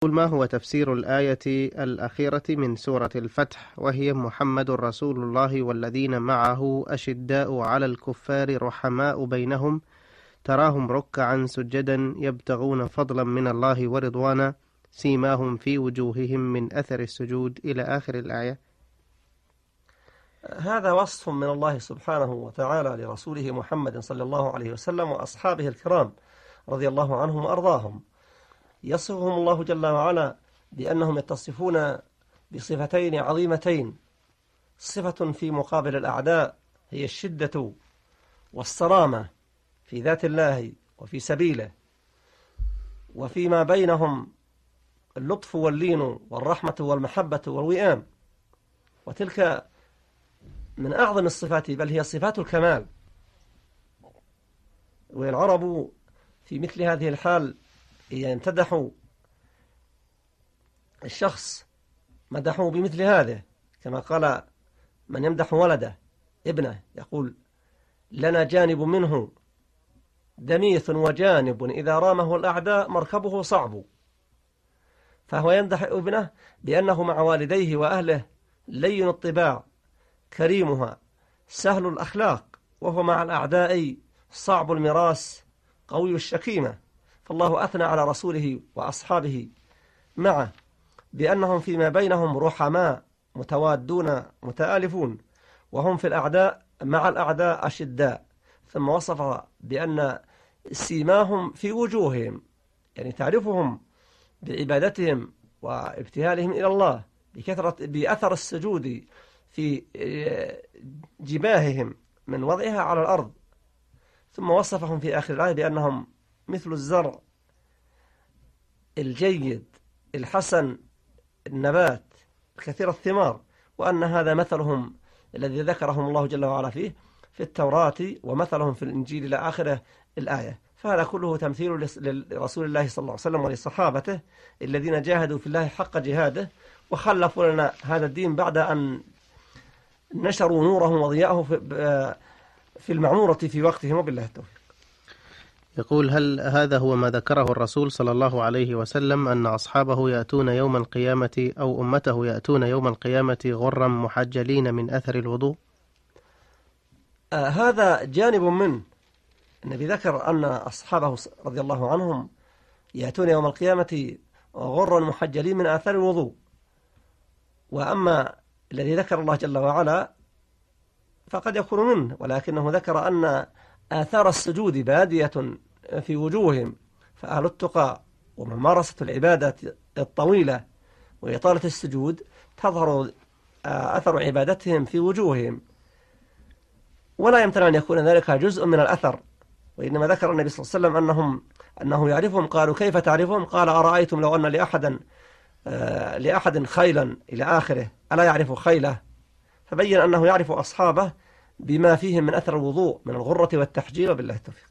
ما هو تفسير الآية الأخيرة من سورة الفتح وهي محمد رسول الله والذين معه أشداء على الكفار رحماء بينهم تراهم ركعا سجدا يبتغون فضلا من الله ورضوانا سيماهم في وجوههم من أثر السجود إلى آخر الآية؟ هذا وصف من الله سبحانه وتعالى لرسوله محمد صلى الله عليه وسلم وأصحابه الكرام رضي الله عنهم وأرضاهم. يصفهم الله جل وعلا بأنهم يتصفون بصفتين عظيمتين، صفة في مقابل الأعداء هي الشدة والصرامة في ذات الله وفي سبيله، وفيما بينهم اللطف واللين والرحمة والمحبة والوئام، وتلك من أعظم الصفات بل هي صفات الكمال. والعرب في مثل هذه الحال يمتدحوا الشخص مدحوه بمثل هذا، كما قال من يمدح ولده ابنه يقول لنا جانب منه دميث وجانب إذا رامه الأعداء مركبه صعب. فهو يمدح ابنه بأنه مع والديه وأهله لين الطباع كريمها سهل الأخلاق، وهو مع الأعداء صعب المراس قوي الشكيمة. فالله أثنى على رسوله وأصحابه معه بأنهم فيما بينهم رحماء متوادون متآلفون، وهم في الأعداء مع الأعداء أشداء. ثم وصف بأن سيماهم في وجوههم، يعني تعرفهم بعبادتهم وابتهالهم إلى الله بأثر السجود في جباههم من وضعها على الأرض. ثم وصفهم في آخر الآية بأنهم مثل الزرع الجيد الحسن النبات كثير الثمار، وأن هذا مثلهم الذي ذكرهم الله جل وعلا فيه في التوراة ومثلهم في الإنجيل إلى آخر الآية. فهذا كله تمثيل لرسول الله صلى الله عليه وسلم ولصحابته الذين جاهدوا في الله حق جهاده وخلفوا لنا هذا الدين بعد أن نشروا نوره وضياءه في المعمورة في وقتهم، وبالله التوفيق. يقول هل هذا هو ما ذكره الرسول صلى الله عليه وسلم أن أصحابه يأتون يوم القيامة أو أمته يأتون يوم القيامة غرا محجلين من أثر الوضوء؟ هذا جانب منه. النبي ذكر أن أصحابه رضي الله عنهم يأتون يوم القيامة غرا محجلين من آثار الوضوء. وأما الذي ذكر الله جل وعلا فقد يكون منه، ولكنه ذكر أن آثار السجود بادية في وجوههم، فأهل التقى وممارسة العبادة الطويلة وإطالة السجود تظهر أثر عبادتهم في وجوههم، ولا يمتنع أن يكون ذلك جزء من الأثر. وإنما ذكر النبي صلى الله عليه وسلم أنه يعرفهم. قالوا كيف تعرفهم؟ قال أرأيتم لو أن لأحد خيلا إلى آخره ألا يعرف خيله؟ فبين أنه يعرف أصحابه بما فيهم من أثر الوضوء من الغرة والتحجيل، وبالله التوفيق.